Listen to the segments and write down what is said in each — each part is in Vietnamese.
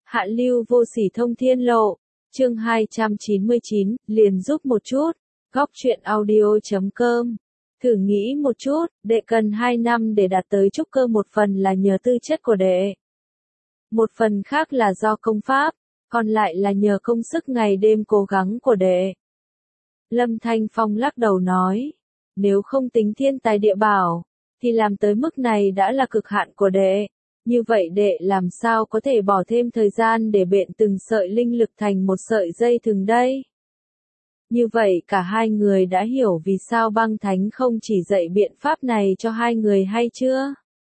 Hạ lưu vô sỉ thông thiên lộ. Chương 299, liền giúp một chút. Góc truyện audio.com. Thử nghĩ một chút, đệ cần 2 năm để đạt tới trúc cơ, một phần là nhờ tư chất của đệ. Một phần khác là do công pháp, còn lại là nhờ công sức ngày đêm cố gắng của đệ. Lâm Thanh Phong lắc đầu nói, nếu không tính thiên tài địa bảo, thì làm tới mức này đã là cực hạn của đệ. Như vậy đệ làm sao có thể bỏ thêm thời gian để bện từng sợi linh lực thành một sợi dây thừng đây? Như vậy cả hai người đã hiểu vì sao Băng Thánh không chỉ dạy biện pháp này cho hai người hay chưa?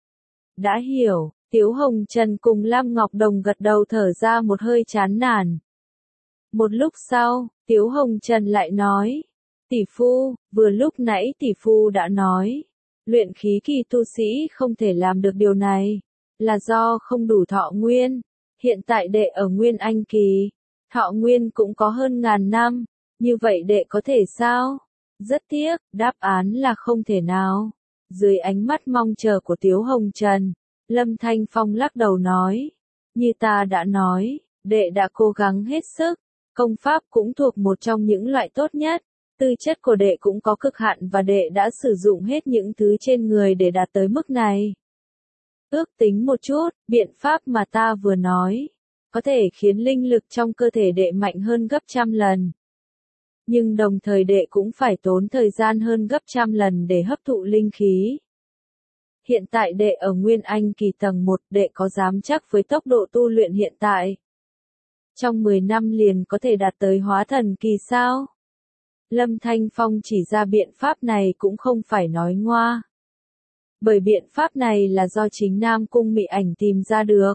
Đã hiểu, Tiếu Hồng Trần cùng Lam Ngọc Đồng gật đầu thở ra một hơi chán nản. Một lúc sau, Tiếu Hồng Trần lại nói, tỷ phu, vừa lúc nãy tỷ phu đã nói, luyện khí kỳ tu sĩ không thể làm được điều này, là do không đủ thọ nguyên. Hiện tại đệ ở Nguyên Anh kỳ, thọ nguyên cũng có hơn 1000 năm, như vậy đệ có thể sao? Rất tiếc, đáp án là không thể nào. Dưới ánh mắt mong chờ của Tiếu Hồng Trần, Lâm Thanh Phong lắc đầu nói, như ta đã nói, đệ đã cố gắng hết sức, công pháp cũng thuộc một trong những loại tốt nhất, tư chất của đệ cũng có cực hạn và đệ đã sử dụng hết những thứ trên người để đạt tới mức này. Ước tính một chút, biện pháp mà ta vừa nói, có thể khiến linh lực trong cơ thể đệ mạnh hơn gấp 100 lần. Nhưng đồng thời đệ cũng phải tốn thời gian hơn gấp 100 lần để hấp thụ linh khí. Hiện tại đệ ở Nguyên Anh kỳ tầng 1, đệ có dám chắc với tốc độ tu luyện hiện tại, trong 10 năm liền có thể đạt tới hóa thần kỳ sao? Lâm Thanh Phong chỉ ra biện pháp này cũng không phải nói ngoa. Bởi biện pháp này là do chính Nam Cung Mị Ảnh tìm ra được.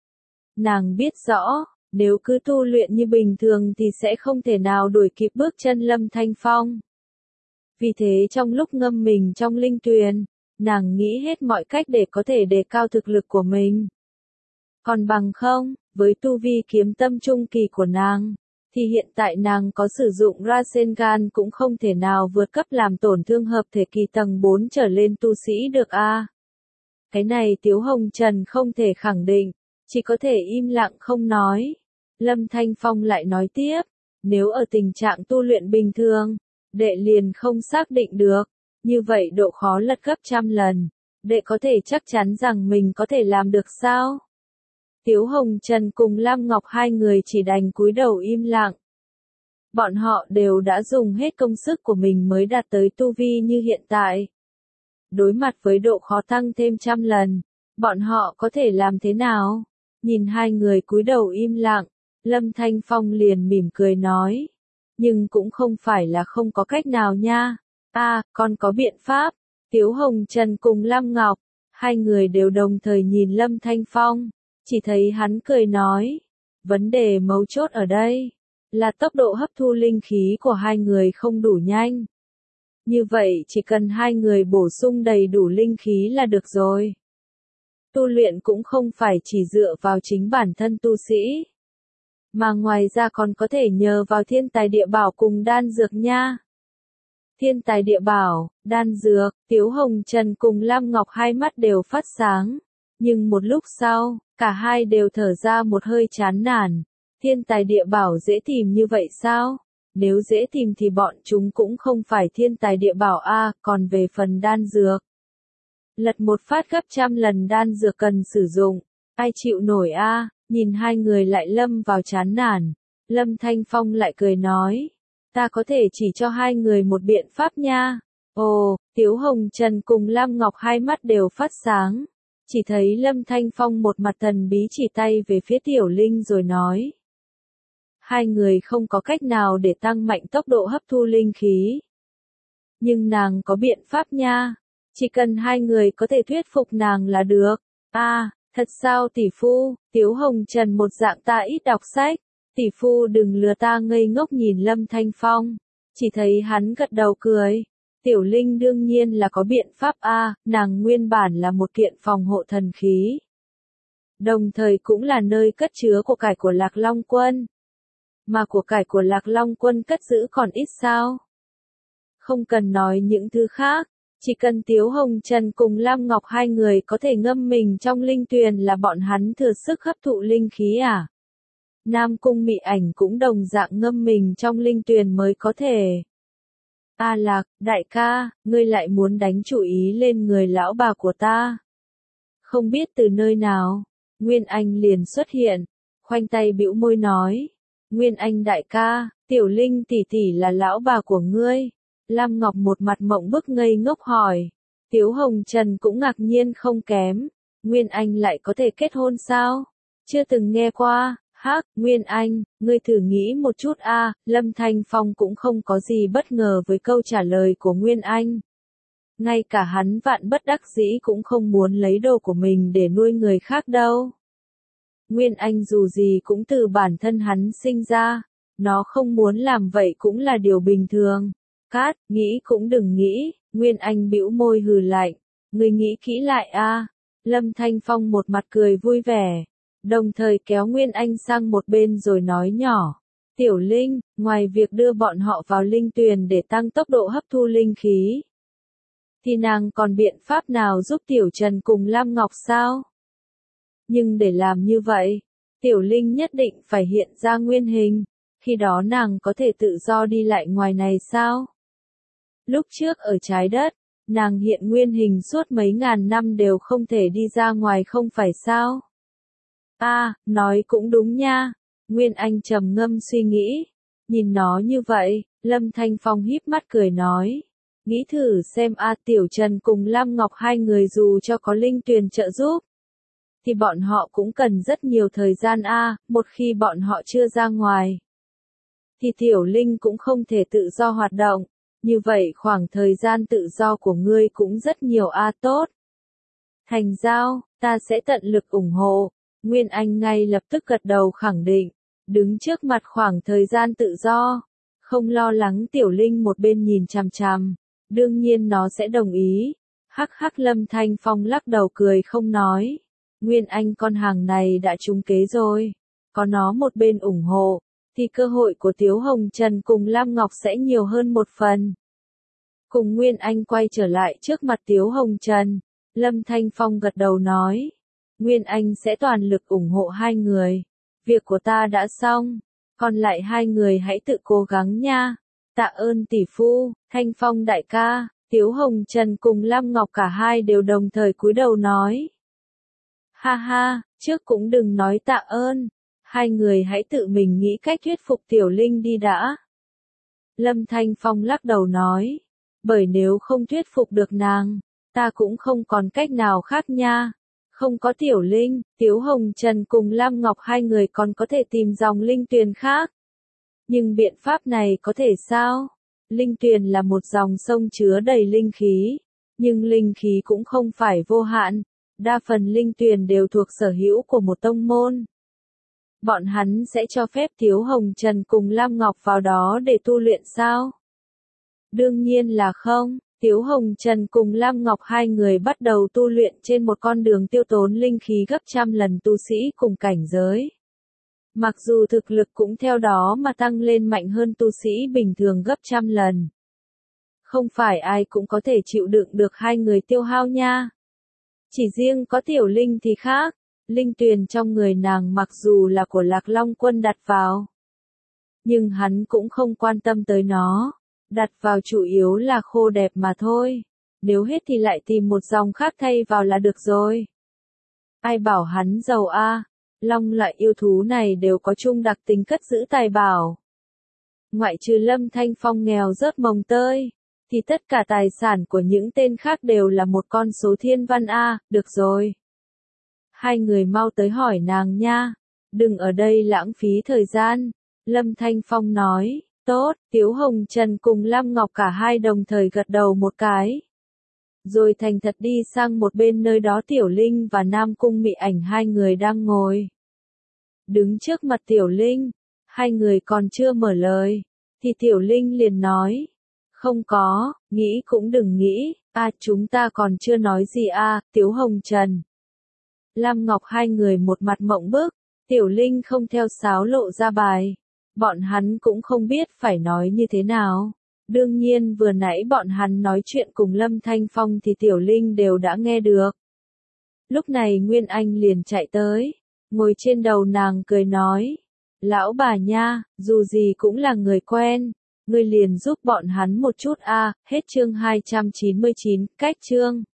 Nàng biết rõ, nếu cứ tu luyện như bình thường thì sẽ không thể nào đuổi kịp bước chân Lâm Thanh Phong. Vì thế trong lúc ngâm mình trong linh tuyền, nàng nghĩ hết mọi cách để có thể đề cao thực lực của mình. Còn bằng không, với tu vi kiếm tâm trung kỳ của nàng, thì hiện tại nàng có sử dụng Rasengan cũng không thể nào vượt cấp làm tổn thương hợp thể kỳ tầng 4 trở lên tu sĩ được a. Cái này Tiếu Hồng Trần không thể khẳng định, chỉ có thể im lặng không nói. Lâm Thanh Phong lại nói tiếp, nếu ở tình trạng tu luyện bình thường, đệ liền không xác định được, như vậy độ khó lật gấp 100 lần, đệ có thể chắc chắn rằng mình có thể làm được sao? Tiếu Hồng Trần cùng Lam Ngọc hai người chỉ đành cúi đầu im lặng. Bọn họ đều đã dùng hết công sức của mình mới đạt tới tu vi như hiện tại. Đối mặt với độ khó tăng thêm 100 lần, bọn họ có thể làm thế nào? Nhìn hai người cúi đầu im lặng, Lâm Thanh Phong liền mỉm cười nói. Nhưng cũng không phải là không có cách nào nha. Con có biện pháp. Tiếu Hồng Trần cùng Lam Ngọc, hai người đều đồng thời nhìn Lâm Thanh Phong. Chỉ thấy hắn cười nói, vấn đề mấu chốt ở đây, là tốc độ hấp thu linh khí của hai người không đủ nhanh. Như vậy chỉ cần hai người bổ sung đầy đủ linh khí là được rồi. Tu luyện cũng không phải chỉ dựa vào chính bản thân tu sĩ, mà ngoài ra còn có thể nhờ vào thiên tài địa bảo cùng đan dược nha. Thiên tài địa bảo, đan dược, Tiếu Hồng Trần cùng Lam Ngọc hai mắt đều phát sáng. Nhưng một lúc sau, cả hai đều thở ra một hơi chán nản. Thiên tài địa bảo dễ tìm như vậy sao? Nếu dễ tìm thì bọn chúng cũng không phải thiên tài địa bảo a. Còn về phần đan dược, lật một phát gấp 100 lần đan dược cần sử dụng, ai chịu nổi a? Nhìn hai người lại lâm vào chán nản, Lâm Thanh Phong lại cười nói, ta có thể chỉ cho hai người một biện pháp nha. Ồ, Tiếu Hồng Trần cùng Lam Ngọc hai mắt đều phát sáng. Chỉ thấy Lâm Thanh Phong một mặt thần bí chỉ tay về phía Tiểu Linh rồi nói. Hai người không có cách nào để tăng mạnh tốc độ hấp thu linh khí. Nhưng nàng có biện pháp nha. Chỉ cần hai người có thể thuyết phục nàng là được. Thật sao tỷ phu? Tiếu Hồng Trần một dạng ta ít đọc sách. Tỷ phu đừng lừa ta ngây ngốc nhìn Lâm Thanh Phong. Chỉ thấy hắn gật đầu cười. Tiểu Linh đương nhiên là có biện pháp nàng nguyên bản là một kiện phòng hộ thần khí. Đồng thời cũng là nơi cất chứa của cải của Lạc Long Quân. Mà của cải của Lạc Long Quân cất giữ còn ít sao? Không cần nói những thứ khác, chỉ cần Tiếu Hồng Trần cùng Lam Ngọc hai người có thể ngâm mình trong linh tuyền là bọn hắn thừa sức hấp thụ linh khí Nam Cung Mị Ảnh cũng đồng dạng ngâm mình trong linh tuyền mới có thể. A Lạc, đại ca, ngươi lại muốn đánh chủ ý lên người lão bà của ta. Không biết từ nơi nào, Nguyên Anh liền xuất hiện, khoanh tay bĩu môi nói. Nguyên Anh đại ca, Tiểu Linh tỷ tỷ là lão bà của ngươi. Lam Ngọc một mặt mộng bức ngây ngốc hỏi. Tiếu Hồng Trần cũng ngạc nhiên không kém. Nguyên Anh lại có thể kết hôn sao? Chưa từng nghe qua. Hắc, Nguyên Anh, ngươi thử nghĩ một chút a. Lâm Thanh Phong cũng không có gì bất ngờ với câu trả lời của Nguyên Anh. Ngay cả hắn vạn bất đắc dĩ cũng không muốn lấy đồ của mình để nuôi người khác đâu. Nguyên Anh dù gì cũng từ bản thân hắn sinh ra, nó không muốn làm vậy cũng là điều bình thường. Cát, nghĩ cũng đừng nghĩ, Nguyên Anh bĩu môi hừ lạnh, ngươi nghĩ kỹ lại a. Lâm Thanh Phong một mặt cười vui vẻ, đồng thời kéo Nguyên Anh sang một bên rồi nói nhỏ. Tiểu Linh, ngoài việc đưa bọn họ vào linh tuyền để tăng tốc độ hấp thu linh khí, thì nàng còn biện pháp nào giúp Tiểu Trần cùng Lam Ngọc sao? Nhưng để làm như vậy, Tiểu Linh nhất định phải hiện ra nguyên hình, khi đó nàng có thể tự do đi lại ngoài này sao? Lúc trước ở trái đất, nàng hiện nguyên hình suốt mấy ngàn năm đều không thể đi ra ngoài không phải sao? Nói cũng đúng nha. Nguyên Anh trầm ngâm suy nghĩ. Nhìn nó như vậy, Lâm Thanh Phong híp mắt cười nói. Nghĩ thử xem Tiểu Trần cùng Lam Ngọc hai người dù cho có linh tuyền trợ giúp, thì bọn họ cũng cần rất nhiều thời gian một khi bọn họ chưa ra ngoài, thì Tiểu Linh cũng không thể tự do hoạt động. Như vậy khoảng thời gian tự do của ngươi cũng rất nhiều tốt. Thành giao, ta sẽ tận lực ủng hộ. Nguyên Anh ngay lập tức gật đầu khẳng định, đứng trước mặt khoảng thời gian tự do, không lo lắng Tiểu Linh một bên nhìn chằm chằm, đương nhiên nó sẽ đồng ý. Hắc hắc, Lâm Thanh Phong lắc đầu cười không nói. Nguyên Anh con hàng này đã trúng kế rồi, có nó một bên ủng hộ, thì cơ hội của Tiếu Hồng Trần cùng Lam Ngọc sẽ nhiều hơn một phần. Cùng Nguyên Anh quay trở lại trước mặt Tiếu Hồng Trần, Lâm Thanh Phong gật đầu nói. Nguyên Anh sẽ toàn lực ủng hộ hai người. Việc của ta đã xong, còn lại hai người hãy tự cố gắng nha. Tạ ơn tỷ phu, Thanh Phong đại ca. Tiếu Hồng Trần cùng Lam Ngọc cả hai đều đồng thời cúi đầu nói. Ha ha, trước cũng đừng nói tạ ơn. Hai người hãy tự mình nghĩ cách thuyết phục Tiểu Linh đi đã. Lâm Thanh Phong lắc đầu nói. Bởi nếu không thuyết phục được nàng, ta cũng không còn cách nào khác nha. Không có Tiểu Linh, Tiếu Hồng Trần cùng Lam Ngọc hai người còn có thể tìm dòng linh tuyền khác. Nhưng biện pháp này có thể sao? Linh tuyền là một dòng sông chứa đầy linh khí, nhưng linh khí cũng không phải vô hạn. Đa phần linh tuyền đều thuộc sở hữu của một tông môn. Bọn hắn sẽ cho phép Tiếu Hồng Trần cùng Lam Ngọc vào đó để tu luyện sao? Đương nhiên là không. Tiếu Hồng Trần cùng Lam Ngọc hai người bắt đầu tu luyện trên một con đường tiêu tốn linh khí gấp trăm lần tu sĩ cùng cảnh giới. Mặc dù thực lực cũng theo đó mà tăng lên mạnh hơn tu sĩ bình thường gấp trăm lần. Không phải ai cũng có thể chịu đựng được hai người tiêu hao nha. Chỉ riêng có Tiểu Linh thì khác. Linh tuyền trong người nàng mặc dù là của Lạc Long Quân đặt vào, nhưng hắn cũng không quan tâm tới nó. Đặt vào chủ yếu là khô đẹp mà thôi. Nếu hết thì lại tìm một dòng khác thay vào là được rồi. Ai bảo hắn giàu Long loại yêu thú này đều có chung đặc tính cất giữ tài bảo. Ngoại trừ Lâm Thanh Phong nghèo rớt mồng tơi, thì tất cả tài sản của những tên khác đều là một con số thiên văn được rồi. Hai người mau tới hỏi nàng nha. Đừng ở đây lãng phí thời gian. Lâm Thanh Phong nói. Tốt, Tiếu Hồng Trần cùng Lam Ngọc cả hai đồng thời gật đầu một cái. Rồi thành thật đi sang một bên nơi đó Tiểu Linh và Nam Cung Mị Ảnh hai người đang ngồi. Đứng trước mặt Tiểu Linh, hai người còn chưa mở lời, thì Tiểu Linh liền nói. Không có, nghĩ cũng đừng nghĩ, chúng ta còn chưa nói gì Tiếu Hồng Trần. Lam Ngọc hai người một mặt mộng bức, Tiểu Linh không theo sáo lộ ra bài. Bọn hắn cũng không biết phải nói như thế nào. Đương nhiên vừa nãy bọn hắn nói chuyện cùng Lâm Thanh Phong thì Tiểu Linh đều đã nghe được. Lúc này Nguyên Anh liền chạy tới, ngồi trên đầu nàng cười nói. Lão bà nha, dù gì cũng là người quen, ngươi liền giúp bọn hắn một chút a. Hết chương 299, cách chương.